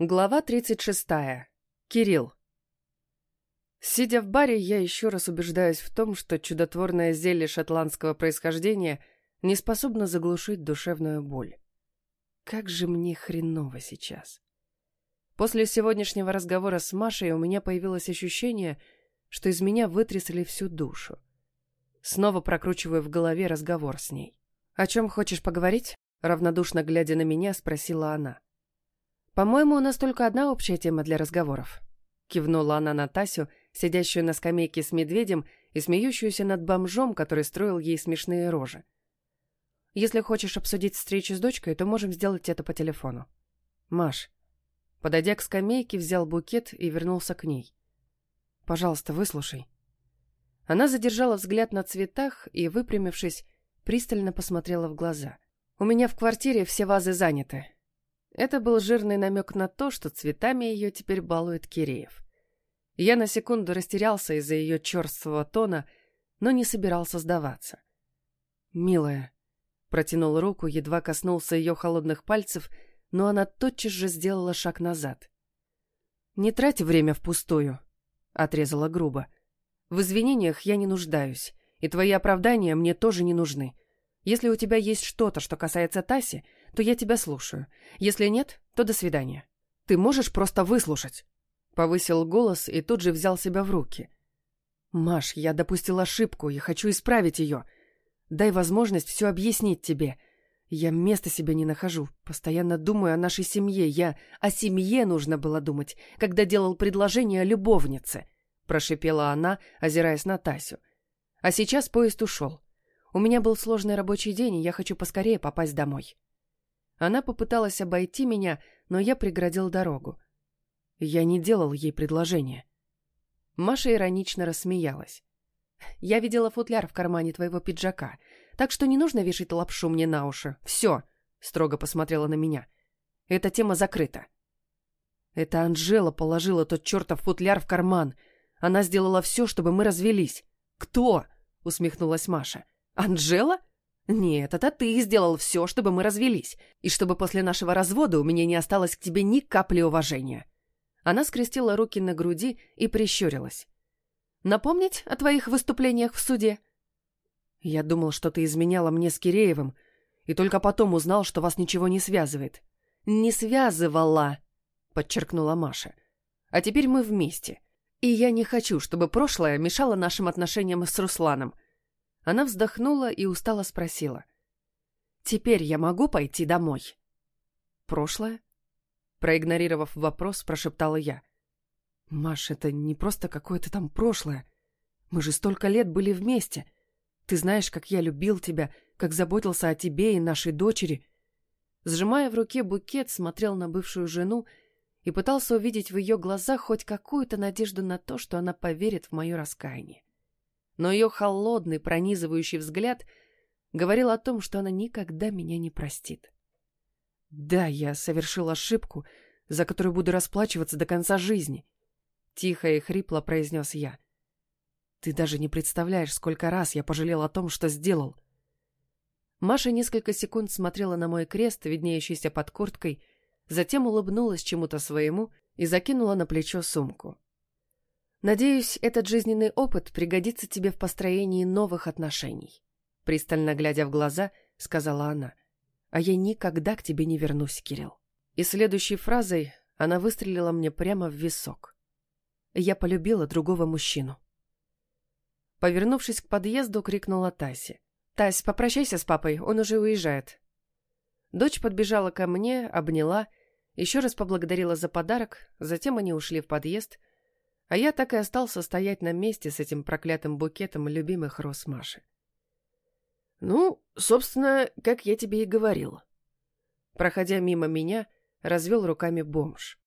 Глава 36. Кирилл. Сидя в баре, я еще раз убеждаюсь в том, что чудотворное зелье шотландского происхождения не способно заглушить душевную боль. Как же мне хреново сейчас. После сегодняшнего разговора с Машей у меня появилось ощущение, что из меня вытрясли всю душу. Снова прокручиваю в голове разговор с ней. «О чем хочешь поговорить?» — равнодушно глядя на меня, спросила она. «По-моему, у нас только одна общая тема для разговоров», — кивнула она на Тасю, сидящую на скамейке с медведем и смеющуюся над бомжом, который строил ей смешные рожи. «Если хочешь обсудить встречу с дочкой, то можем сделать это по телефону». «Маш», подойдя к скамейке, взял букет и вернулся к ней. «Пожалуйста, выслушай». Она задержала взгляд на цветах и, выпрямившись, пристально посмотрела в глаза. «У меня в квартире все вазы заняты». Это был жирный намек на то, что цветами ее теперь балует Киреев. Я на секунду растерялся из-за ее черствого тона, но не собирался сдаваться. «Милая», протянул руку, едва коснулся ее холодных пальцев, но она тотчас же сделала шаг назад. «Не трать время впустую», — отрезала грубо. «В извинениях я не нуждаюсь, и твои оправдания мне тоже не нужны. Если у тебя есть что-то, что касается Таси, то я тебя слушаю. Если нет, то до свидания. Ты можешь просто выслушать?» Повысил голос и тут же взял себя в руки. «Маш, я допустил ошибку и хочу исправить ее. Дай возможность все объяснить тебе. Я места себе не нахожу, постоянно думаю о нашей семье. О семье нужно было думать, когда делал предложение любовнице», прошипела она, озираясь на Тасю. «А сейчас поезд ушел. У меня был сложный рабочий день, и я хочу поскорее попасть домой». Она попыталась обойти меня, но я преградил дорогу. Я не делал ей предложение. Маша иронично рассмеялась. «Я видела футляр в кармане твоего пиджака, так что не нужно вешать лапшу мне на уши. Все!» — строго посмотрела на меня. «Эта тема закрыта». «Это Анжела положила тот чертов футляр в карман. Она сделала все, чтобы мы развелись». «Кто?» — усмехнулась Маша. «Анжела? Нет, это ты сделал все, чтобы мы развелись, и чтобы после нашего развода у меня не осталось к тебе ни капли уважения». Она скрестила руки на груди и прищурилась. «Напомнить о твоих выступлениях в суде?» «Я думал, что ты изменяла мне с Киреевым, и только потом узнал, что вас ничего не связывает». «Не связывала», — подчеркнула Маша. «А теперь мы вместе, и я не хочу, чтобы прошлое мешало нашим отношениям с Русланом». Она вздохнула и устало спросила. «Теперь я могу пойти домой?» «Прошлое?» Проигнорировав вопрос, прошептала я. «Маш, это не просто какое-то там прошлое. Мы же столько лет были вместе. Ты знаешь, как я любил тебя, как заботился о тебе и нашей дочери». Сжимая в руке букет, смотрел на бывшую жену и пытался увидеть в ее глазах хоть какую-то надежду на то, что она поверит в мое раскаяние. Но ее холодный, пронизывающий взгляд говорил о том, что она никогда меня не простит. «Да, я совершил ошибку, за которую буду расплачиваться до конца жизни», — тихо и хрипло произнес я. «Ты даже не представляешь, сколько раз я пожалел о том, что сделал». Маша несколько секунд смотрела на мой крест, виднеющийся под курткой, затем улыбнулась чему-то своему и закинула на плечо сумку. «Надеюсь, этот жизненный опыт пригодится тебе в построении новых отношений», — пристально глядя в глаза, сказала она. «А я никогда к тебе не вернусь, Кирилл». И следующей фразой она выстрелила мне прямо в висок. «Я полюбила другого мужчину». Повернувшись к подъезду, крикнула Тасе. «Тась, попрощайся с папой, он уже уезжает». Дочь подбежала ко мне, обняла, еще раз поблагодарила за подарок, затем они ушли в подъезд, а я так и остался стоять на месте с этим проклятым букетом любимых роз Маши. «Ну, собственно, как я тебе и говорил». Проходя мимо меня, развел руками бомж.